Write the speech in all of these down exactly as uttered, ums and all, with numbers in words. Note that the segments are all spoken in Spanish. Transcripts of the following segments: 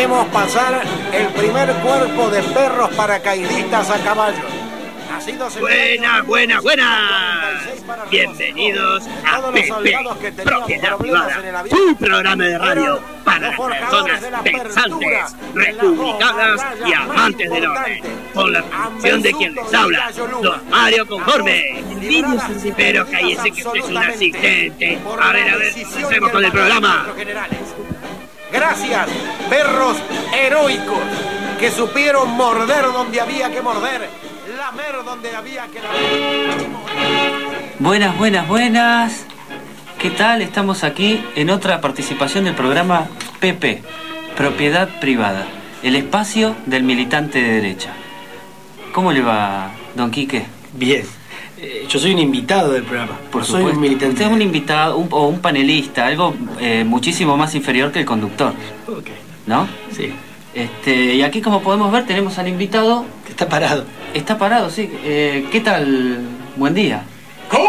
Vemos pasar el primer cuerpo de perros paracaidistas a caballo. Buenas, buenas, buenas. Bienvenidos a P P, Propiedad Privada, un programa de radio para las personas pensantes, republicanas y amantes del orden, con la conducción de quien les habla, don Mario Conforme. Pero cállese que usted es un asistente. A ver, a ver, empecemos con el programa. Gracias, perros heroicos que supieron morder donde había que morder, lamer donde había que lamer. Buenas, buenas, buenas. ¿Qué tal? Estamos aquí en otra participación del programa P P, Propiedad Privada, el espacio del militante de derecha. ¿Cómo le va, don Quique? Bien. Eh, yo soy un invitado del programa. Por soy supuesto. un militante. Usted es un invitado un, o un panelista, algo eh, muchísimo más inferior que el conductor. Ok. ¿No? Sí. Este, y aquí, como podemos ver, tenemos al invitado. Que está parado. Está parado, sí. Eh, ¿Qué tal? Buen día. ¿Cómo?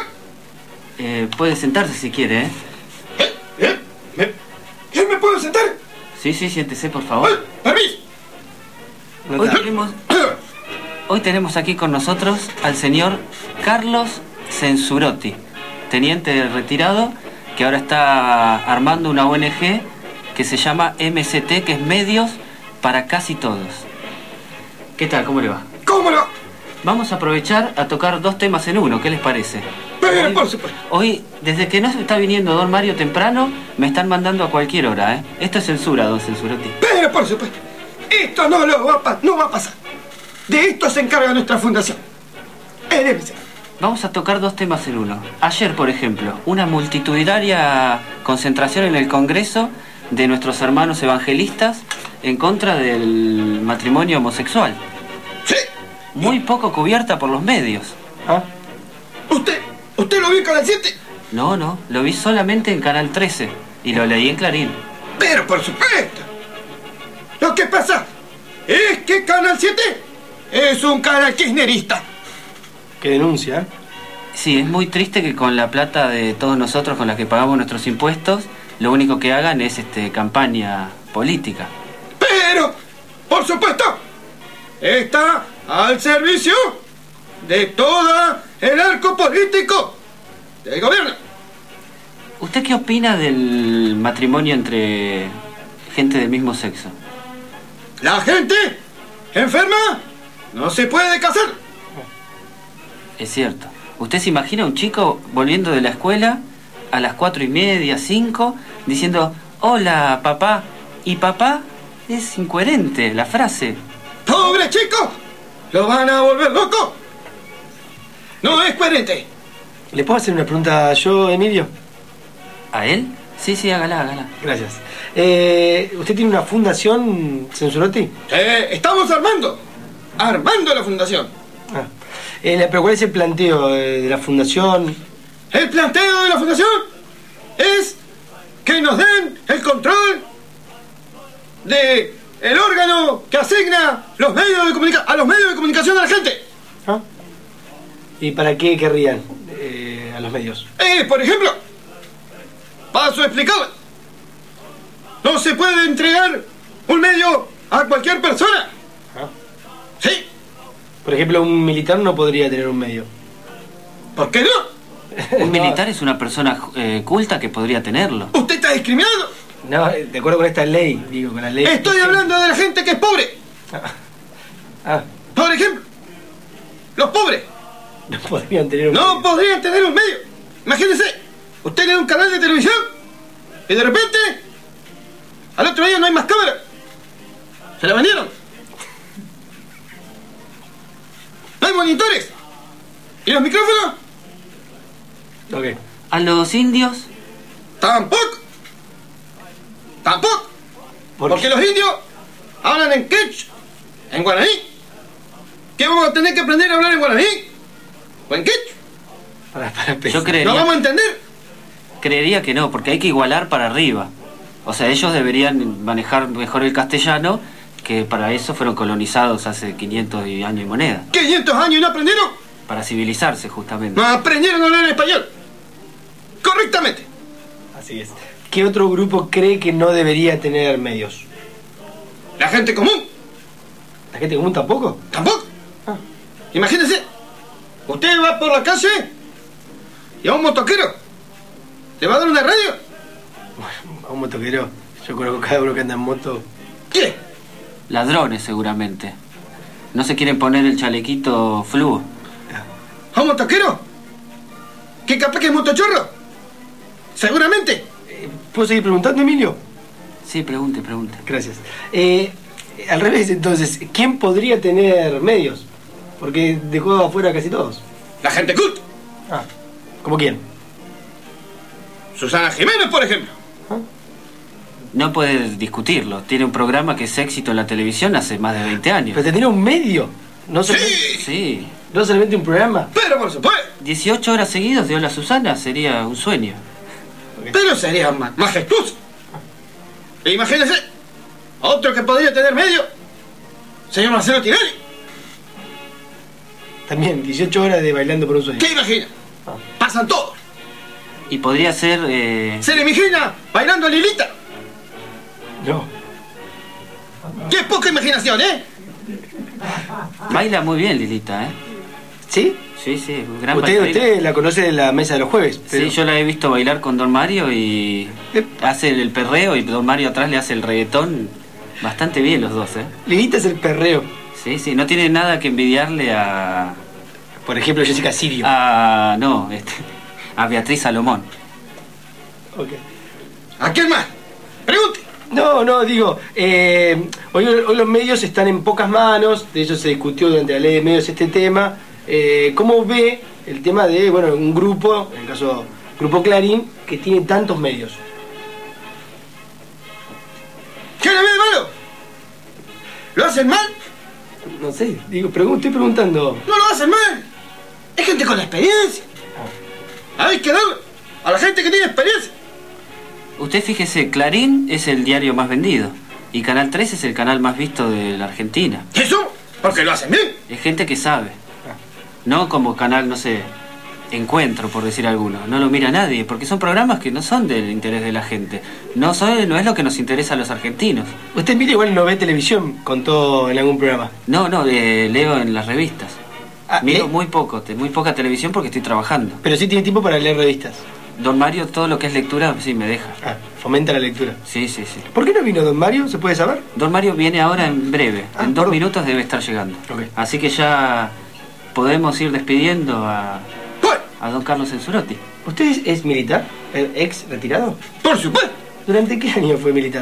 Eh, puede sentarse si quiere, ¿eh? ¿Eh? ¿Eh? ¿Me, ¿Eh? ¿Me puedo sentar? Sí, sí, siéntese, por favor. ¡Eh! ¡Permiso! Hoy tenemos, hoy tenemos aquí con nosotros al señor Carlos Censurotti, teniente retirado, que ahora está armando una O N G que se llama M C T, que es Medios para Casi Todos. ¿Qué tal? ¿Cómo le va? ¿Cómo no? Vamos a aprovechar a tocar dos temas en uno, ¿qué les parece? Pero, Hoy, por supuesto. hoy, desde que no está viniendo don Mario temprano, me están mandando a cualquier hora, ¿eh? Esto es censura, don Censurotti. Pero, por supuesto. Esto no, lo va, a no va a pasar. De esto se encarga nuestra fundación. El M C. Vamos a tocar dos temas en uno. Ayer, por ejemplo, una multitudinaria concentración en el Congreso de nuestros hermanos evangelistas en contra del matrimonio homosexual. Sí. Muy poco cubierta por los medios. ¿Ah? ¿Usted, usted lo vio en Canal siete? No, no, lo vi solamente en Canal trece y lo leí en Clarín. Pero, por supuesto. Lo que pasa es que Canal siete es un canal kirchnerista. Que denuncia. Sí, es muy triste que con la plata de todos nosotros con la que pagamos nuestros impuestos, lo único que hagan es este, campaña política. Pero, por supuesto, está al servicio de todo el arco político del gobierno. ¿Usted qué opina del matrimonio entre gente del mismo sexo? La gente enferma no se puede casar. Es cierto. ¿Usted se imagina un chico volviendo de la escuela a las cuatro y media, cinco, diciendo, hola, papá? Y papá es incoherente la frase. ¡Pobre chico! ¡Lo van a volver loco! No es coherente. ¿Le puedo hacer una pregunta yo, Emilio? ¿A él? Sí, sí, hágala, hágala. Gracias. Eh, ¿Usted tiene una fundación, Censurotti? Eh, estamos armando. Armando la fundación. Ah. Eh, ¿Pero cuál es el planteo de la fundación? El planteo de la fundación es que nos den el control de el órgano que asigna los medios de comunica a los medios de comunicación a la gente. ¿Ah? ¿Y para qué querrían eh, a los medios? Eh, por ejemplo, paso a explicarle. No se puede entregar un medio a cualquier persona. ¿Ah? Sí. Por ejemplo, un militar no podría tener un medio. ¿Por qué no? Un militar es una persona eh, culta que podría tenerlo. ¿Usted está discriminando? No, de acuerdo con esta ley, digo, con la ley. Estoy hablando de la gente que es pobre. Ah. Ah. Por ejemplo, los pobres No podrían tener un no medio. podrían tener un medio. Imagínese, usted tiene un canal de televisión y de repente al otro día no hay más cámara. Se la vendieron. No hay monitores. ¿Y los micrófonos? Ok. ¿A los indios? Tampoco. Tampoco. ¿Por Porque qué? los indios hablan en quechua, en guaraní. ¿Qué vamos a tener que aprender a hablar en guaraní? ¿O en quechua? Para, para Yo pensar. creería, ¿No vamos a entender? creería que no, porque hay que igualar para arriba. O sea, ellos deberían manejar mejor el castellano, que para eso fueron colonizados hace quinientos y años y moneda. ¿quinientos años y no aprendieron? Para civilizarse, justamente. No aprendieron a hablar en español. Correctamente. Así es. ¿Qué otro grupo cree que no debería tener medios? La gente común. ¿La gente común tampoco? ¿Tampoco? Ah. Imagínese, usted va por la calle y a un motoquero le va a dar una radio. Bueno, a un motoquero. Yo conozco cada uno que anda en moto. ¿Qué? Ladrones, seguramente. No se quieren poner el chalequito fluo. ¿A un motoquero? ¿Qué capaz que es motochorro? Seguramente. Eh, ¿Puedo seguir preguntando, Emilio? Sí, pregunte, pregunte. Gracias. Eh, al revés, entonces, ¿quién podría tener medios? Porque dejó afuera casi todos. La gente culta. Ah, ¿cómo quién? Susana Jiménez, por ejemplo. No puede discutirlo. Tiene un programa que es éxito en la televisión hace más de veinte años. Pero tendría un medio. No solamente, Sí. Sí. no solamente un programa. Pero por supuesto. dieciocho horas seguidos de Hola Susana sería un sueño. Pero sería ma- majestuoso. E imagínese, otro que podría tener medio, señor Marcelo Tinelli. También, dieciocho horas de bailando por un sueño. ¿Qué imagina? Ah. Pasan todos. Y podría ser... eh, Se le imagina bailando a Lilita. No. ¡Qué poca imaginación, eh! Baila muy bien, Lilita, ¿eh? ¿Sí? Sí, sí, gran Usted, bailarina. usted la conoce de la mesa de los jueves. Pero... Sí, yo la he visto bailar con Don Mario y Eh. hace el perreo y Don Mario atrás le hace el reggaetón. Bastante bien los dos, ¿eh? Lilita es el perreo. Sí, sí, no tiene nada que envidiarle a... Por ejemplo, Jessica Sirio. a... no, este, a Beatriz Salomón. Ok. ¿A quién más? Pregunte. No, no, digo, eh, hoy, hoy los medios están en pocas manos, de hecho se discutió durante la ley de medios este tema. Eh, ¿Cómo ve el tema de, bueno, un grupo, en el caso Grupo Clarín, que tiene tantos medios? ¿Qué le ve de malo? ¿Lo hacen mal? No sé, digo, pregun- estoy preguntando. No lo hacen mal. Es gente con la experiencia. Hay que darle a la gente que tiene experiencia. Usted fíjese, Clarín es el diario más vendido y Canal tres es el canal más visto de la Argentina. ¿Eso? Porque lo hacen bien. Es gente que sabe. No como canal, no sé, Encuentro, por decir alguno. No lo mira nadie, porque son programas que no son del interés de la gente. No, son, no es lo que nos interesa a los argentinos. Usted, Emilio, igual no ve televisión, contó en algún programa. No, no, eh, leo en las revistas. Ah, Miro ¿eh? muy poco, te- muy poca televisión porque estoy trabajando. Pero sí tiene tiempo para leer revistas. Don Mario, todo lo que es lectura, sí, me deja. Ah, fomenta la lectura. Sí, sí, sí. ¿Por qué no vino don Mario? ¿Se puede saber? Don Mario viene ahora en breve. Ah, en dos perdón. minutos debe estar llegando. Ok. Así que ya podemos ir despidiendo a, Bueno, a don Carlos Sensurotti. ¿Usted es, es militar? ¿El ¿Ex retirado? por supuesto. ¿Durante qué año fue militar?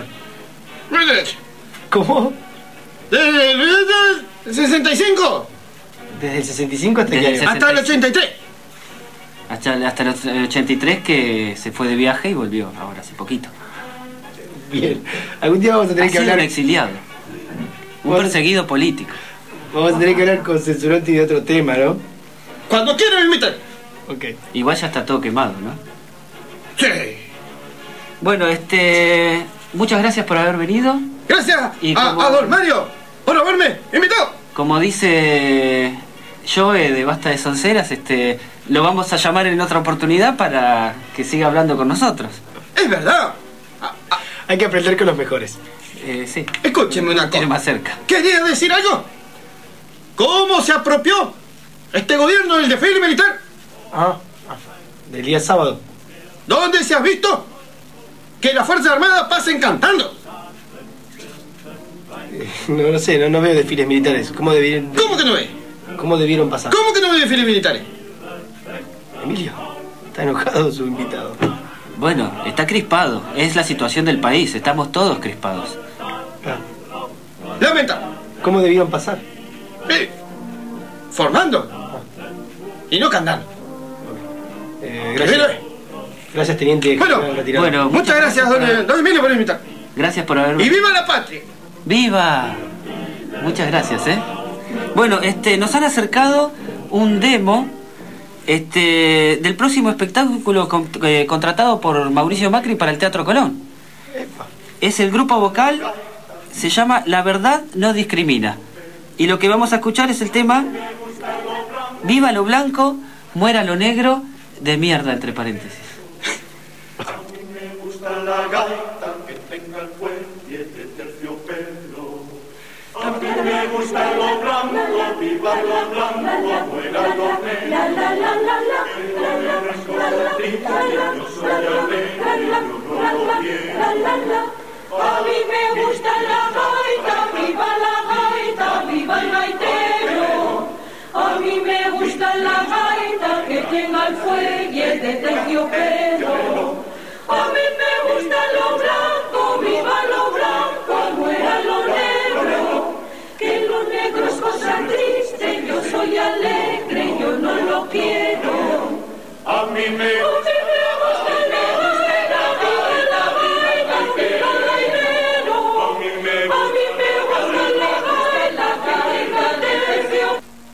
¿Cómo? Desde el sesenta y cinco ¿Desde el sesenta y cinco hasta Desde qué el año? hasta el ochenta y tres. Hasta, hasta el ochenta y tres que se fue de viaje y volvió ahora hace poquito. Bien. Algún día vamos a Ha tener que sido un hablar. exiliado. Un Bueno. perseguido político. Vamos a tener que hablar con Sensurotti de otro tema, ¿no? Cuando quieran me invitan. Ok. Igual ya está todo quemado, ¿no? Sí. Bueno, este... muchas gracias por haber venido. Gracias Y a, como- a don Mario por haberme invitado. Como dice Joe de Basta de Sonceras, este, lo vamos a llamar en otra oportunidad para que siga hablando con nosotros. Es verdad. Hay que aprender con los mejores. Eh, sí. Escúcheme una Tiene cosa. más cerca. ¿Quería decir algo? ¿Cómo se apropió este gobierno del desfile militar? Ah, ah, del día sábado. ¿Dónde se ha visto que las Fuerzas Armadas pasen cantando? Eh, No, no sé, no, no veo desfiles militares. ¿Cómo debieron, ¿Cómo que no ve? cómo debieron pasar? ¿Cómo que no ve desfiles militares? Emilio, está enojado su invitado. Bueno, está crispado. Es la situación del país. Estamos todos crispados. Ah, Lamenta. ¿cómo debieron pasar? Eh, formando. Y no cantando. Eh, Primero gracias. Gracias, teniente. Bueno, general retirado. bueno. Muchas gracias, don, por- don Emilio, por invitar. Gracias por haber... ¡Y viva la patria! ¡Viva! Muchas gracias, ¿eh? Bueno, este, nos han acercado un demo este, del próximo espectáculo con- eh, contratado por Mauricio Macri para el Teatro Colón. Es el grupo vocal, se llama La Verdad No Discrimina. Y lo que vamos a escuchar es el tema Viva lo blanco, muera lo negro, de mierda, entre paréntesis. Me gusta la gaita que tenga el fuelle de terciopelo. me gusta lo blanco, viva lo blanco, fuera lo negro. Yo soy alegre, yo lo quiero. A mí me gusta la gaita, viva la gaita, viva el gaitero. A mí me gusta la gaita que tenga el fuelle de terciopelo. A mí me gusta lo blanco, viva lo blanco, muera lo negro. Que lo negro es cosa triste, yo soy alegre, yo no lo quiero. A mí me gusta la gaita, viva la gaita, viva el gaitero. A mí me gusta la gaita que tenga terciopelo.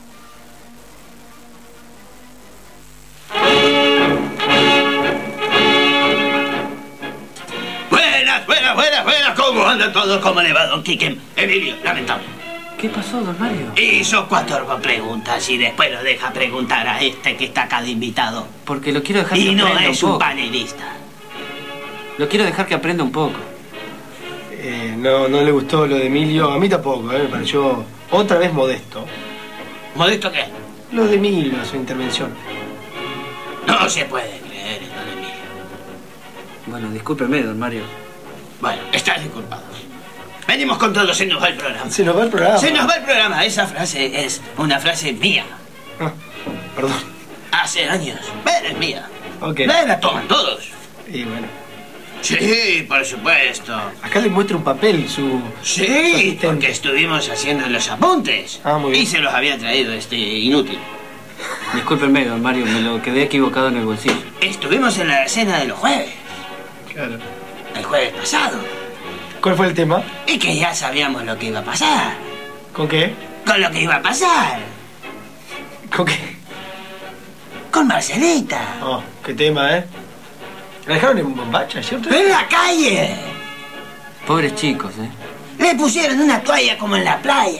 Buenas, buenas, buenas, buenas. ¿Cómo andan todos? ¿Cómo le va, don Quique? Emilio, lamentable. ¿Qué pasó, don Mario? Hizo cuatro preguntas y después lo deja preguntar a este que está acá de invitado. Porque lo quiero dejar que Y no aprenda es un un poco. panelista. Lo quiero dejar que aprenda un poco. Eh, no, no le gustó lo de Emilio, a mí tampoco, eh, me pareció otra vez modesto. ¿Modesto qué? Lo de Emilio, su intervención. No se puede creer, don Emilio. Bueno, discúlpeme, don Mario. Bueno, estás disculpado. Venimos con todo, se nos va el programa. Se nos va el programa. Se nos va el programa. Esa frase es una frase mía. Ah, perdón. Hace años. Pero es mía. Ok. Me la toman todos. Y bueno. Sí, por supuesto. Acá le muestra un papel, su... Sí, su asistente. porque estuvimos haciendo los apuntes. Ah, muy bien. Y se los había traído este inútil. Discúlpeme, don Mario, me lo quedé equivocado en el bolsillo. Estuvimos en la cena de los jueves. Claro. El jueves pasado. ¿Cuál fue el tema? Y que ya sabíamos lo que iba a pasar. ¿Con qué? Con lo que iba a pasar. ¿Con qué? Con Marcelita. Oh, qué tema, ¿eh? La dejaron en bombacha, ¿cierto? En la calle. Pobres chicos, ¿eh? Le pusieron una toalla como en la playa.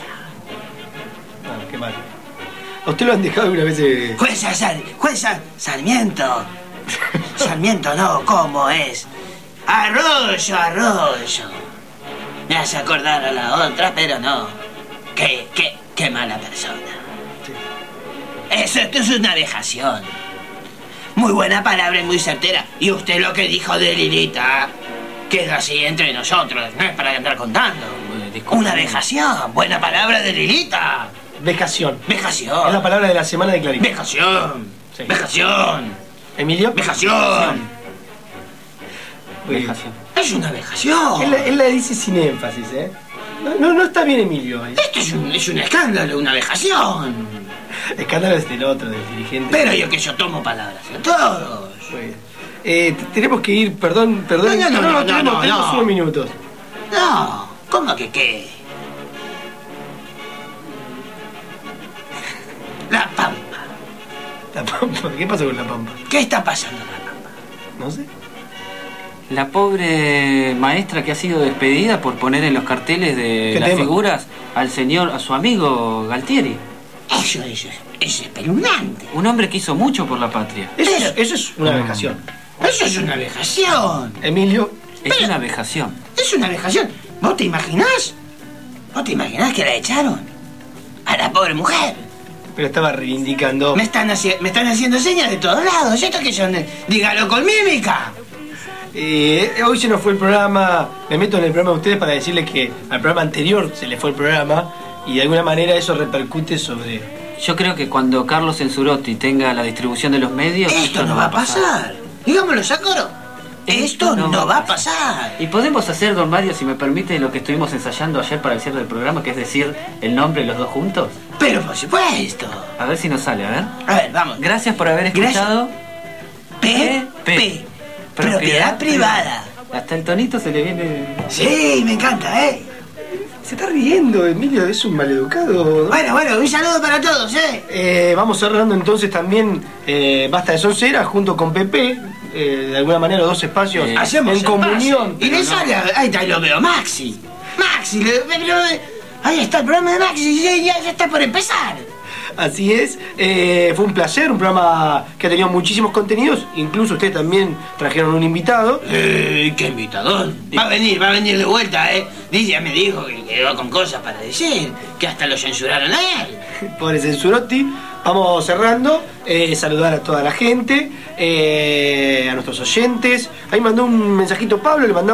Ah, qué mal. ¿A usted lo han dejado alguna vez? Eh... Jueza, Sar jueza Sarmiento. Sarmiento no, ¿cómo es? Arroyo, Arroyo. Me hace acordar a la otra, pero no. Qué, qué, qué mala persona. Sí. Eso, esto es una vejación. Muy buena palabra y muy certera. Y usted lo que dijo de Lilita queda así entre nosotros. No es para andar contando. Bueno, disculpe. Una vejación. Buena palabra de Lilita. Vejación. Vejación. Es la palabra de la semana de Clarín. Vejación. Sí. Vejación. ¿Emilio? Vejación. Muy bien. Vejación. Es una vejación. Él, él la dice sin énfasis, ¿eh? No, no, no está bien Emilio. ahí. Esto es un, es un escándalo, una vejación. Escándalo es del otro, del dirigente. Pero yo que yo tomo palabras de todos. Muy bien. Eh, t- tenemos que ir, perdón, perdón. No, no, no, no, tenemos, no, tenemos no. unos minutos. No, ¿cómo que qué? La Pampa. La Pampa, ¿qué pasa con la Pampa? ¿Qué está pasando en la Pampa? No sé. La pobre maestra que ha sido despedida por poner en los carteles de ¿Qué las tema? figuras al señor, a su amigo Galtieri. Eso, eso, es espeluznante. Un hombre que hizo mucho por la patria. Eso, es, eso es una vejación. Eso es una vejación. Emilio, Es una vejación. Es una vejación. ¿Vos te imaginás? ¿Vos te imaginás que la echaron? A la pobre mujer. pero estaba reivindicando. Me están, haci me están haciendo señas de todos lados. ¿Esto qué son? Dígalo con mímica. Eh, hoy se nos fue el programa. Me meto en el programa de ustedes para decirles que al programa anterior se le fue el programa y de alguna manera eso repercute sobre. Yo creo que cuando Carlos Censurotti tenga la distribución de los medios... Esto no va a pasar. Digámoslo, Sacoro. Esto no va a pasar. Y podemos hacer, don Mario, si me permite, lo que estuvimos ensayando ayer para el cierre del programa, que es decir, el nombre los dos juntos. Pero por supuesto. A ver si nos sale, a ver. A ver, vamos. Gracias por haber escuchado. P P. Propiedad privada. Hasta el tonito se le viene... Sí, me encanta, ¿eh? Se está riendo, Emilio, es un maleducado. Bueno, bueno, un saludo para todos, ¿eh? Eh, vamos cerrando entonces también eh, Basta de Sonceras junto con Pepe. Eh, de alguna manera los dos espacios Eh, Hacemos en el comunión. pase. Y le sale, ahí está, lo veo, Maxi. Maxi, le- pero, ahí está el programa de Maxi, ya, ya, ya está por empezar. Así es, eh, fue un placer, un programa que ha tenido muchísimos contenidos, incluso ustedes también trajeron un invitado. Eh, ¿Qué invitado? Va a venir, va a venir de vuelta, ¿eh? Dice, me dijo que quedó con cosas para decir, que hasta lo censuraron a él. Pobre Censurotti. Vamos cerrando, eh, saludar a toda la gente, eh, a nuestros oyentes. Ahí mandó un mensajito Pablo, le mandamos